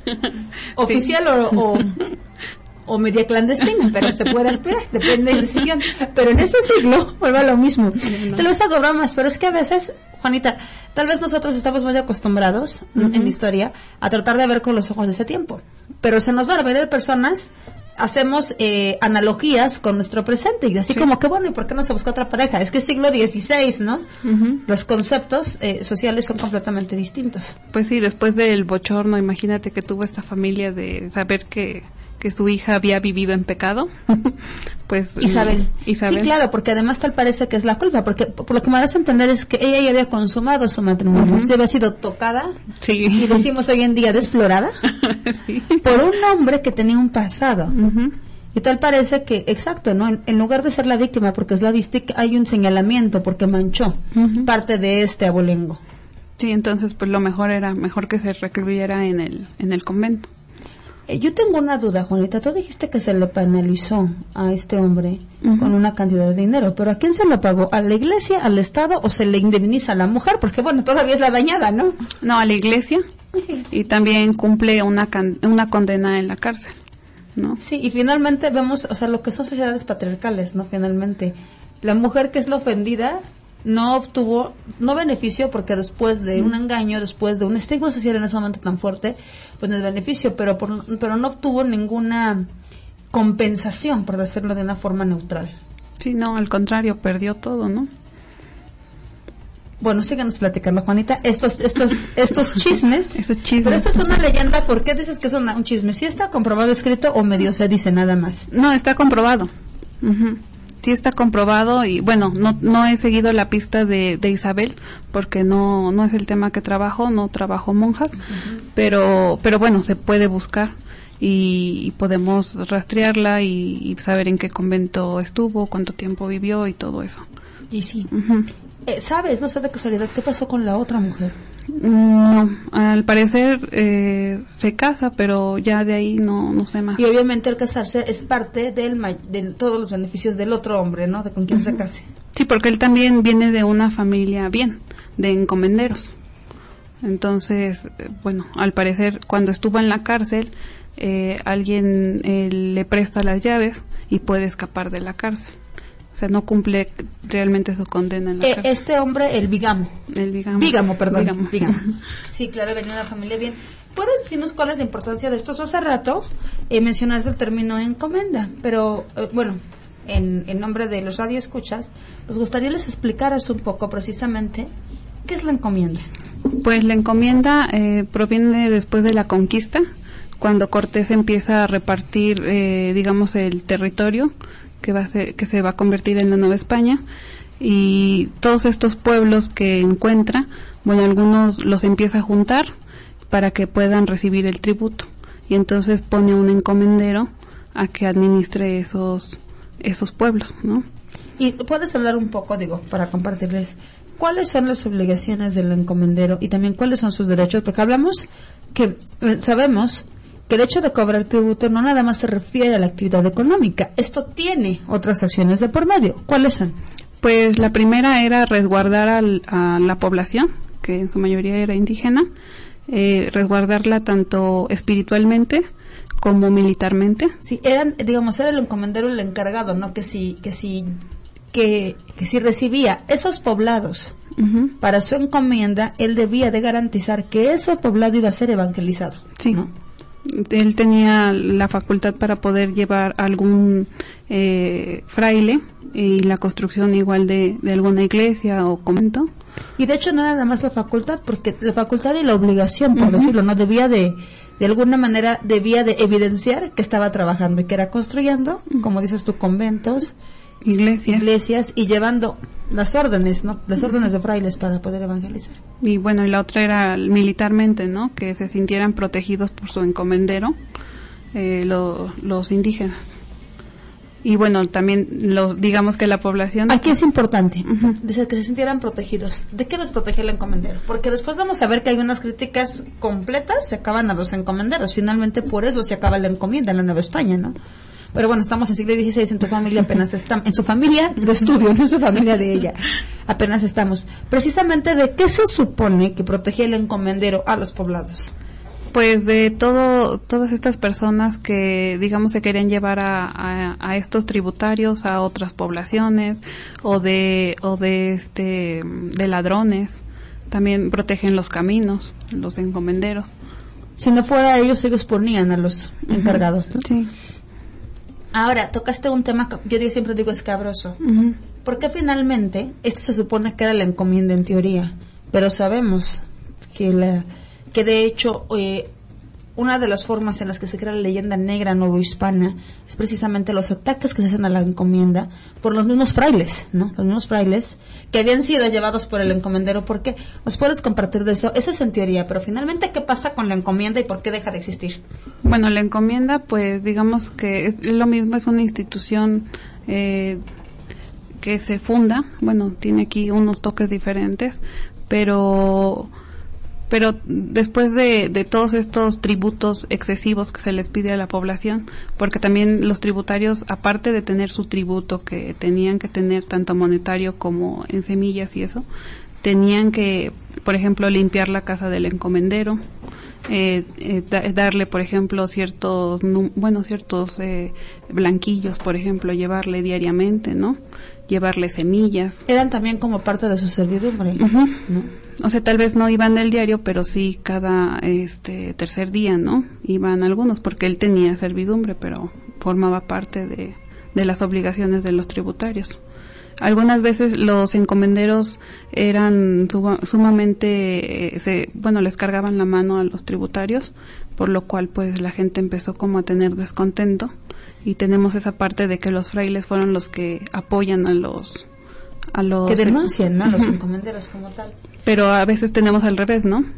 Oficial sí. o, o, o media clandestina, pero se puede aspirar, depende de decisión. Pero en ese siglo vuelve a lo mismo. No. Te lo hago bromas, pero es que a veces, Juanita, tal vez nosotros estamos muy acostumbrados uh-huh. en la historia a tratar de ver con los ojos de ese tiempo, pero se nos va a ver de personas, hacemos eh, analogías con nuestro presente, y así sí. como que bueno, ¿y por qué no se busca otra pareja? Es que es siglo dieciséis, ¿no? Uh-huh. Los conceptos eh, sociales son completamente distintos. Pues sí, después del bochorno, imagínate que tuvo esta familia de saber que, que su hija había vivido en pecado, pues... Isabel. Isabel. Sí, claro, porque además tal parece que es la culpa, porque por lo que me das a entender es que ella ya había consumado su matrimonio, uh-huh. ya había sido tocada, sí. y decimos hoy en día desflorada, sí. por un hombre que tenía un pasado. Uh-huh. Y tal parece que, exacto, ¿no? En, en lugar de ser la víctima, porque es la víctima, hay un señalamiento porque manchó uh-huh. parte de este abolengo. Sí, entonces pues lo mejor era, mejor que se recluyera en el, en el convento. Eh, yo tengo una duda, Juanita. Tú dijiste que se le penalizó a este hombre uh-huh. con una cantidad de dinero, pero ¿a quién se lo pagó? ¿A la iglesia, al Estado o se le indemniza a la mujer? Porque bueno, todavía es la dañada, ¿no? No, a la iglesia, y también cumple una can- una condena en la cárcel, ¿no? Sí, y finalmente vemos, o sea, lo que son sociedades patriarcales, ¿no? Finalmente, la mujer que es la ofendida no obtuvo, no beneficio, porque después de un engaño, después de un estigma social en ese momento tan fuerte, pues no es beneficio, pero por, pero no obtuvo ninguna compensación, por decirlo de una forma neutral. Sí, no, al contrario, perdió todo, ¿no? Bueno, síganos platicando, Juanita, estos estos estos chismes, Esos chismes. Pero esto es una leyenda. ¿Por qué dices que es una, un chisme? ¿Sí está comprobado, escrito, o medio se dice nada más? No, está comprobado. Uh-huh. Sí está comprobado, y bueno, no no he seguido la pista de, de Isabel, porque no no es el tema que trabajo, no trabajo monjas, uh-huh. pero pero bueno, se puede buscar, y, y podemos rastrearla y, y saber en qué convento estuvo, cuánto tiempo vivió y todo eso. Y sí. Uh-huh. Eh, ¿Sabes? No sé de casualidad qué pasó con la otra mujer. No, al parecer eh, se casa, pero ya de ahí no, no sé más. Y obviamente al casarse es parte del ma- de todos los beneficios del otro hombre, ¿no? De con quien uh-huh. se case. Sí, porque él también viene de una familia bien, de encomenderos. Entonces, eh, bueno, al parecer cuando estuvo en la cárcel, eh, alguien eh, le presta las llaves y puede escapar de la cárcel. O sea, no cumple realmente su condena en la eh, cárcel. Este hombre, el bigamo. El bigamo. Bígamo, perdón. Bígamo. Bígamo. Sí, claro, venía de una familia bien. ¿Puedes decirnos cuál es la importancia de esto? Hace rato eh, mencionaste el término encomenda, pero eh, bueno, en, en nombre de los radioescuchas, nos gustaría les explicaras un poco precisamente qué es la encomienda. Pues la encomienda eh, proviene después de la conquista, cuando Cortés empieza a repartir, eh, digamos, el territorio que va a ser, que se va a convertir en la Nueva España, y todos estos pueblos que encuentra, bueno, algunos los empieza a juntar para que puedan recibir el tributo, y entonces pone un encomendero a que administre esos esos pueblos, ¿no? Y puedes hablar un poco, digo, para compartirles cuáles son las obligaciones del encomendero y también cuáles son sus derechos, porque hablamos que eh, sabemos que el hecho de cobrar tributo no nada más se refiere a la actividad económica, esto tiene otras acciones de por medio. ¿Cuáles son? Pues la primera era resguardar al, a la población, que en su mayoría era indígena, eh, resguardarla tanto espiritualmente como militarmente. Sí, eran, digamos, era el encomendero el encargado, ¿no? Que si, que si, que, que si recibía esos poblados uh-huh. para su encomienda, él debía de garantizar que ese poblado iba a ser evangelizado. Sí. ¿No? Él tenía la facultad para poder llevar algún eh, fraile y la construcción igual de, de alguna iglesia o convento. Y de hecho no nada más la facultad, porque la facultad y la obligación, por uh-huh. decirlo, no debía de, de alguna manera, debía de evidenciar que estaba trabajando y que era construyendo, uh-huh. como dices tú, conventos, iglesias, iglesias y llevando las órdenes, ¿no? Las órdenes de frailes para poder evangelizar. Y bueno, y la otra era militarmente, ¿no? Que se sintieran protegidos por su encomendero, eh, lo, los indígenas. Y bueno, también los, digamos que la población... Aquí es importante, uh-huh. dice que se sintieran protegidos. ¿De qué los protege el encomendero? Porque después vamos a ver que hay unas críticas completas, se acaban a los encomenderos. Finalmente por eso se acaba la encomienda en la Nueva España, ¿no? Pero bueno, estamos en siglo dieciséis, en tu familia apenas estamos, en su familia de estudio, no en su familia de ella, apenas estamos. Precisamente, ¿de qué se supone que protegía el encomendero a los poblados? Pues de todo, todas estas personas que, digamos, se querían llevar a, a, a estos tributarios a otras poblaciones, o de, o de este, de ladrones. También protegen los caminos, los encomenderos. Si no fuera ellos, ellos ponían a los uh-huh. encargados, ¿no? Sí. Ahora, tocaste un tema que yo siempre digo escabroso. Uh-huh. Porque finalmente, esto se supone que era la encomienda en teoría, pero sabemos que la que de hecho eh, una de las formas en las que se crea la leyenda negra novohispana es precisamente los ataques que se hacen a la encomienda por los mismos frailes, ¿no? Los mismos frailes que habían sido llevados por el encomendero. ¿Por qué? ¿Nos puedes compartir de eso? Eso es en teoría, pero finalmente, ¿qué pasa con la encomienda y por qué deja de existir? Bueno, la encomienda, pues digamos que es lo mismo, es una institución eh, que se funda, bueno, tiene aquí unos toques diferentes, pero... Pero después de, de todos estos tributos excesivos que se les pide a la población, porque también los tributarios, aparte de tener su tributo que tenían que tener tanto monetario como en semillas y eso, tenían que, por ejemplo, limpiar la casa del encomendero, eh, eh, da, darle, por ejemplo, ciertos, bueno, ciertos eh, blanquillos, por ejemplo, llevarle diariamente, ¿no? Llevarle semillas. Eran también como parte de su servidumbre, uh-huh. ¿no? O sea, tal vez no iban del diario, pero sí cada este tercer día, ¿no? Iban algunos, porque él tenía servidumbre, pero formaba parte de, de las obligaciones de los tributarios. Algunas veces los encomenderos eran suma, sumamente, eh, se, bueno, les cargaban la mano a los tributarios, por lo cual pues la gente empezó como a tener descontento, y tenemos esa parte de que los frailes fueron los que apoyan a los... a los que denuncian, ¿no? A los uh-huh. encomenderos como tal. Pero a veces tenemos al revés, ¿no?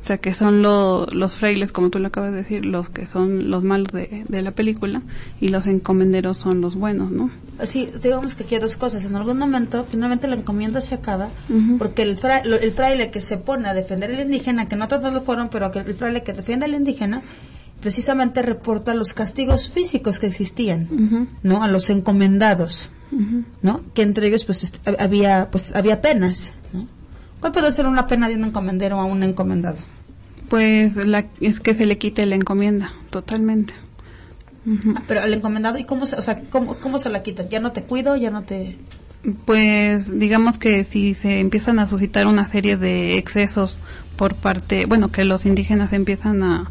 O sea, que son lo, los frailes, como tú lo acabas de decir, los que son los malos de, de la película, y los encomenderos son los buenos, ¿no? Sí, digamos que aquí hay dos cosas. En algún momento, finalmente la encomienda se acaba, Uh-huh. porque el, fra, el fraile que se pone a defender al indígena, que no todos lo fueron, pero que el fraile que defiende al indígena, precisamente reporta los castigos físicos que existían, Uh-huh. ¿no? A los encomendados, Uh-huh. ¿no? Que entre ellos, pues, est- había, pues, había penas, ¿no? ¿Cuál puede ser una pena de un encomendero a un encomendado? Pues la, es que se le quite la encomienda, totalmente. Uh-huh. Ah, pero al encomendado, ¿y cómo se, o sea, cómo, cómo se la quitan? ¿Ya no te cuido? ¿Ya no te...? Pues digamos que si se empiezan a suscitar una serie de excesos por parte, bueno, que los indígenas empiezan a,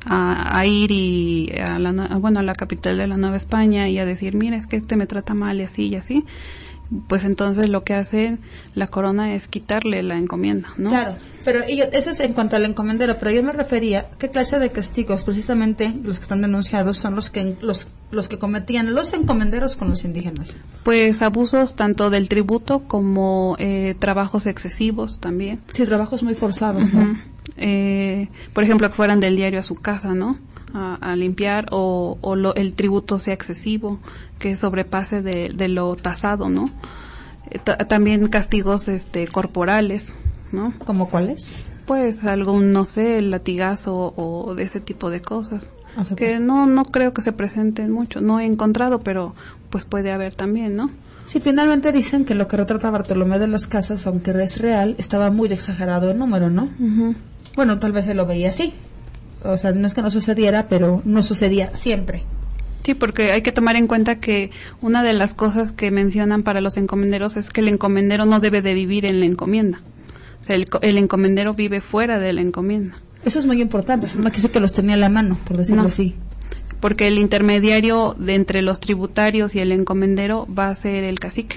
a, a ir y a la, a, bueno, a la capital de la Nueva España y a decir, mira, es que este me trata mal y así y así, pues entonces lo que hace la corona es quitarle la encomienda, ¿no? Claro, pero ello- eso es en cuanto al encomendero, pero yo me refería, ¿qué clase de castigos? Precisamente los que están denunciados son los que los los que cometían los encomenderos con los indígenas. Pues abusos tanto del tributo como eh, trabajos excesivos también. Sí, trabajos muy forzados, ¿no? Ujú. Eh, por ejemplo, que fueran del diario a su casa, ¿no? A, a limpiar, o, o lo, el tributo sea excesivo, que sobrepase de, de lo tasado, ¿no? Eh, ta- también castigos este corporales, ¿no? ¿Cómo cuáles? Pues algún, no sé, el latigazo o de ese tipo de cosas. O sea, Que no no creo que se presenten mucho, no he encontrado, pero pues puede haber también, ¿no? Sí, finalmente dicen que lo que retrata Bartolomé de las Casas, aunque es real, estaba muy exagerado en número, ¿no? Ujú. Bueno, tal vez se lo veía así. O sea, no es que no sucediera, pero no sucedía siempre. Sí, porque hay que tomar en cuenta que una de las cosas que mencionan para los encomenderos es que el encomendero no debe de vivir en la encomienda. O sea, el, co- el encomendero vive fuera de la encomienda. Eso es muy importante, o sea, no quise que los tenía a la mano, por decirlo No. así. Porque el intermediario de entre los tributarios y el encomendero va a ser el cacique.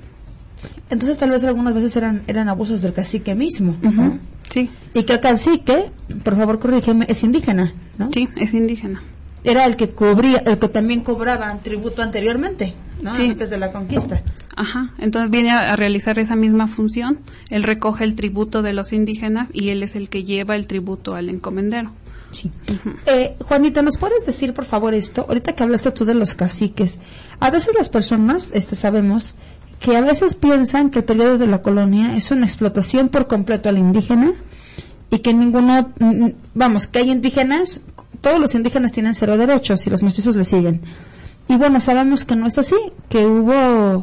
Entonces tal vez algunas veces eran eran abusos del cacique mismo, ¿no? Ujú. Sí, Y que el cacique, por favor corrígeme, es indígena, ¿no? sí, es indígena. Era el que cubría, el que también cobraba tributo anteriormente, ¿no? Sí. Antes de la conquista. Ajá, entonces viene a, a realizar esa misma función. Él recoge el tributo de los indígenas y él es el que lleva el tributo al encomendero. Sí. Eh, Juanita, ¿nos puedes decir, por favor, esto? Ahorita que hablaste tú de los caciques, a veces las personas, este, sabemos que a veces piensan que el periodo de la colonia es una explotación por completo al indígena y que ninguno, mm, vamos, que hay indígenas, todos los indígenas tienen cero derechos y los mestizos le siguen. Y bueno, sabemos que no es así, que hubo,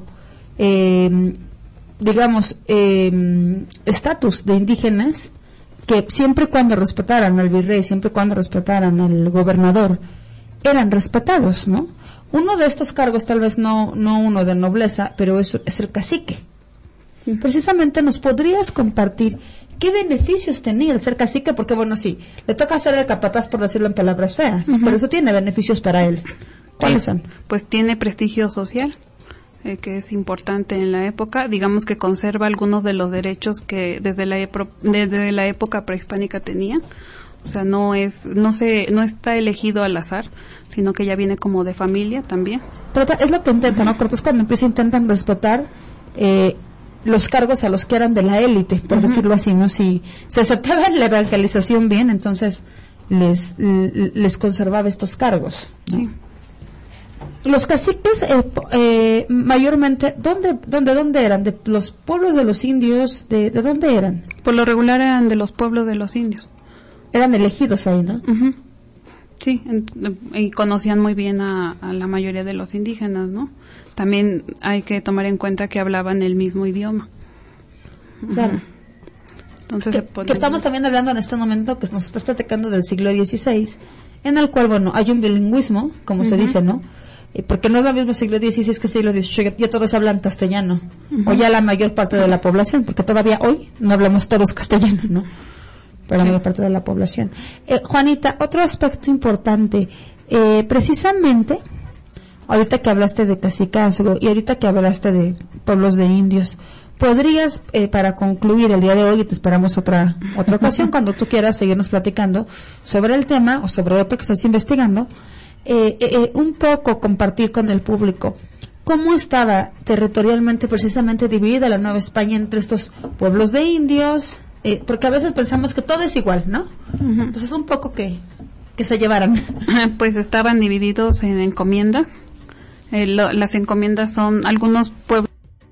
eh, digamos, eh, estatus de indígenas que siempre y cuando respetaran al virrey, siempre y cuando respetaran al gobernador, eran respetados, ¿no? Uno de estos cargos, tal vez no no uno de nobleza, pero eso es el cacique. Precisamente nos podrías compartir qué beneficios tenía el ser cacique, porque bueno, sí, le toca ser el capataz, por decirlo en palabras feas, Ujú. pero eso tiene beneficios para él. ¿Cuáles Sí, son? Pues tiene prestigio social, eh, que es importante en la época. Digamos que conserva algunos de los derechos que desde la, epro- desde la época prehispánica tenía. O sea, no es, no se, no está elegido al azar, sino que ya viene como de familia también. Trata, es lo que intenta, ¿no? Cortés cuando empieza intentan respetar eh, los cargos a los que eran de la élite, por Ujú. decirlo así, ¿no? Si se aceptaba la evangelización bien, entonces les l- les conservaba estos cargos, ¿no? Sí. Los caciques, eh, po- eh, mayormente, ¿dónde, dónde, dónde eran? ¿De los pueblos de los indios? ¿De, de dónde eran? Por lo regular eran de los pueblos de los indios. Eran elegidos ahí, ¿no? Ujú. Sí, ent- y conocían muy bien a, a la mayoría de los indígenas, ¿no? También hay que tomar en cuenta que hablaban el mismo idioma. Claro. Entonces Que, se podían- que estamos también hablando en este momento, que nos estás platicando del siglo dieciséis, en el cual, bueno, hay un bilingüismo, como se Ujú. dice, ¿no? Eh, porque no es lo mismo siglo dieciséis que siglo dieciocho, ya, ya todos hablan castellano, Ujú. o ya la mayor parte de la población, porque todavía hoy no hablamos todos castellano, ¿no? Pero la Sí. mayor parte de la población. Eh, Juanita, otro aspecto importante, eh, precisamente, ahorita que hablaste de cacicazgo y ahorita que hablaste de pueblos de indios, ¿podrías, eh, para concluir el día de hoy, y te esperamos otra otra ocasión, cuando tú quieras seguirnos platicando sobre el tema o sobre otro que estás investigando, eh, eh, un poco compartir con el público cómo estaba territorialmente precisamente dividida la Nueva España entre estos pueblos de indios, eh, porque a veces pensamos que todo es igual, ¿no? Uh-huh. Entonces un poco que, que se llevaran. Pues estaban divididos en encomiendas. Eh, lo, las encomiendas son algunos pueblos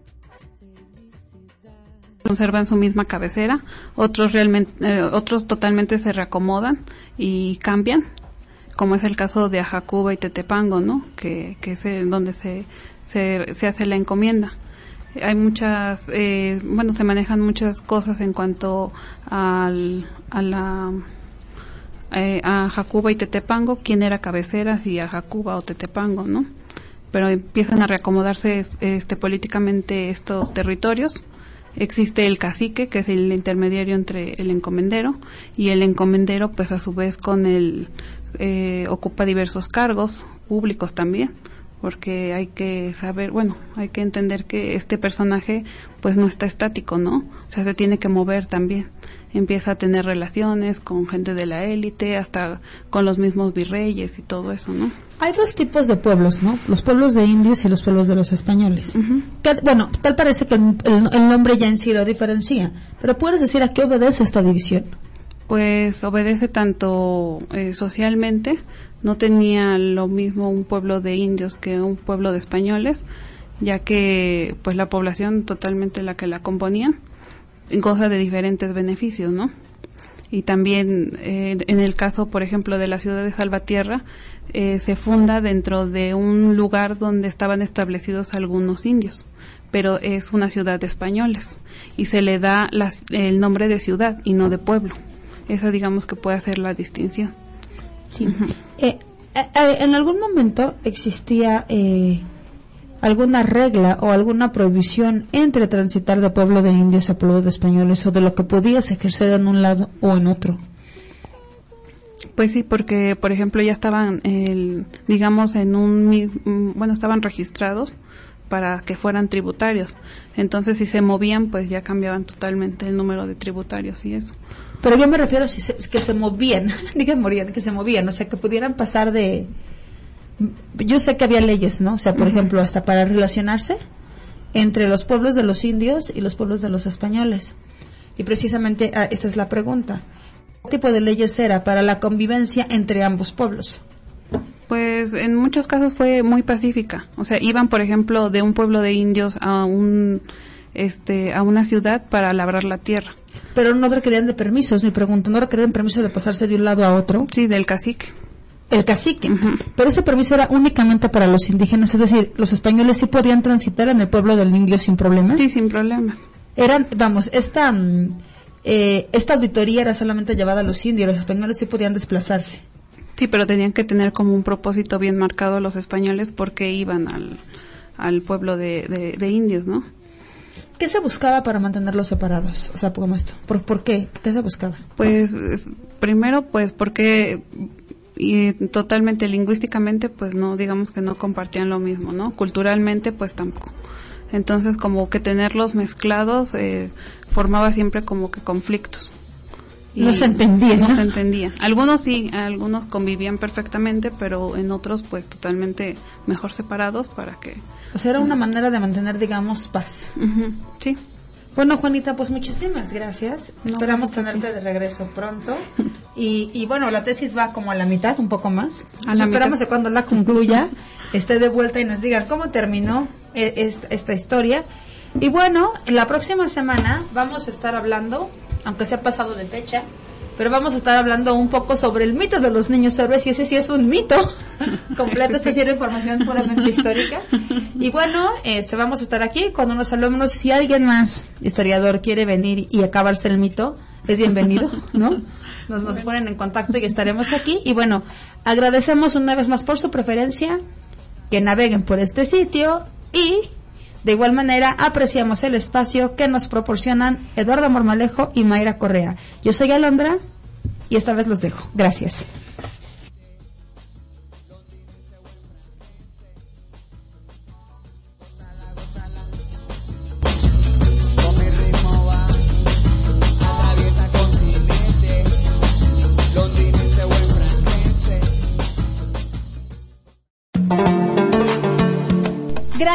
conservan su misma cabecera, otros realmente, eh, otros totalmente se reacomodan y cambian, como es el caso de Ajacuba y Tetepango, ¿no? Que, que es el, donde se, se se hace la encomienda. Hay muchas, eh, bueno, se manejan muchas cosas en cuanto al, a la eh, a Ajacuba y Tetepango, quién era cabecera, si Ajacuba o Tetepango, ¿no? Pero empiezan a reacomodarse este políticamente estos territorios. Existe el cacique, que es el intermediario entre el encomendero, y el encomendero, pues a su vez con el eh, ocupa diversos cargos públicos también, porque hay que saber, bueno, hay que entender que este personaje pues no está estático, ¿no? O sea, se tiene que mover también. Empieza a tener relaciones con gente de la élite, hasta con los mismos virreyes y todo eso, ¿no? Hay dos tipos de pueblos, ¿no? Los pueblos de indios y los pueblos de los españoles. Uh-huh. Que, bueno, tal parece que el, el, el nombre ya en sí lo diferencia, pero ¿puedes decir a qué obedece esta división? Pues obedece tanto eh, socialmente, no tenía lo mismo un pueblo de indios que un pueblo de españoles, ya que pues la población totalmente la que la componían goza de diferentes beneficios, ¿no? Y también eh, en el caso, por ejemplo, de la ciudad de Salvatierra, eh, se funda dentro de un lugar donde estaban establecidos algunos indios, pero es una ciudad de españoles y se le da las, el nombre de ciudad y no de pueblo. Esa, digamos, que puede hacer la distinción. Sí. Uh-huh. eh, eh, ¿En algún momento existía eh, alguna regla o alguna prohibición entre transitar de pueblo de indios a pueblo de españoles, o de lo que podías ejercer en un lado o en otro? Pues sí, porque por ejemplo ya estaban, el, digamos, en un, bueno, estaban registrados para que fueran tributarios. Entonces si se movían, pues ya cambiaban totalmente el número de tributarios y eso. Pero yo me refiero a si se, que se movían, digan morían, que se movían, o sea, que pudieran pasar de... Yo sé que había leyes, ¿no? O sea, por uh-huh. ejemplo, hasta para relacionarse entre los pueblos de los indios y los pueblos de los españoles. Y precisamente ah, esa es la pregunta. ¿Qué tipo de leyes era para la convivencia entre ambos pueblos? Pues en muchos casos fue muy pacífica. O sea, iban, por ejemplo, de un pueblo de indios a un este a una ciudad para labrar la tierra. Pero no requerían de permisos, mi pregunta. ¿No requerían permiso de pasarse de un lado a otro? Sí, del cacique. El cacique. Uh-huh. Pero ese permiso era únicamente para los indígenas, es decir, los españoles sí podían transitar en el pueblo del indio sin problemas. Sí, sin problemas. Eran, vamos, esta eh, esta auditoría era solamente llevada a los indios, los españoles sí podían desplazarse. Sí, pero tenían que tener como un propósito bien marcado los españoles porque iban al, al pueblo de, de, de indios, ¿no? ¿Qué se buscaba para mantenerlos separados? O sea, como esto. ¿Por, por qué? ¿Qué se buscaba? Pues, primero, pues, porque y totalmente lingüísticamente, pues, no, digamos que no compartían lo mismo, ¿no? Culturalmente, pues, tampoco. Entonces, como que tenerlos mezclados eh, formaba siempre como que conflictos. Y no se entendía, no, ¿no? se entendía. Algunos sí, algunos convivían perfectamente, pero en otros, pues, totalmente mejor separados para que... O sea, era una manera de mantener, digamos, paz. Uh-huh. Sí. Bueno, Juanita, pues muchísimas gracias. No, Esperamos bueno, tenerte sí. de regreso pronto. Y, y bueno, la tesis va como a la mitad, un poco más. A la Esperamos mitad. que cuando la concluya esté de vuelta y nos digan cómo terminó esta, esta historia. Y bueno, en la próxima semana vamos a estar hablando, aunque se ha pasado de fecha, pero vamos a estar hablando un poco sobre el mito de los niños héroes, y ese sí es un mito completo, esta sí era información puramente histórica. Y bueno, este vamos a estar aquí con unos alumnos. Si alguien más historiador quiere venir y acabarse el mito, es bienvenido, ¿no? Nos, nos ponen en contacto y estaremos aquí. Y bueno, agradecemos una vez más por su preferencia, que naveguen por este sitio, y de igual manera apreciamos el espacio que nos proporcionan Eduardo Mormalejo y Mayra Correa. Yo soy Alondra y esta vez los dejo. Gracias.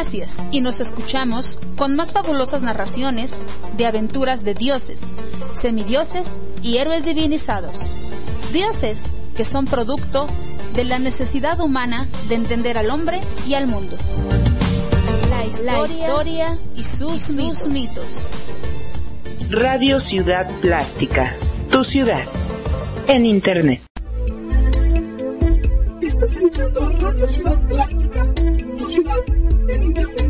gracias y nos escuchamos con más fabulosas narraciones de aventuras de dioses, semidioses y héroes divinizados. Dioses que son producto de la necesidad humana de entender al hombre y al mundo. La historia, la historia y sus, y sus mitos. mitos. Radio Ciudad Plástica, tu ciudad en Internet. Estás entrando a Radio Ciudad Plástica, tu ciudad en Internet.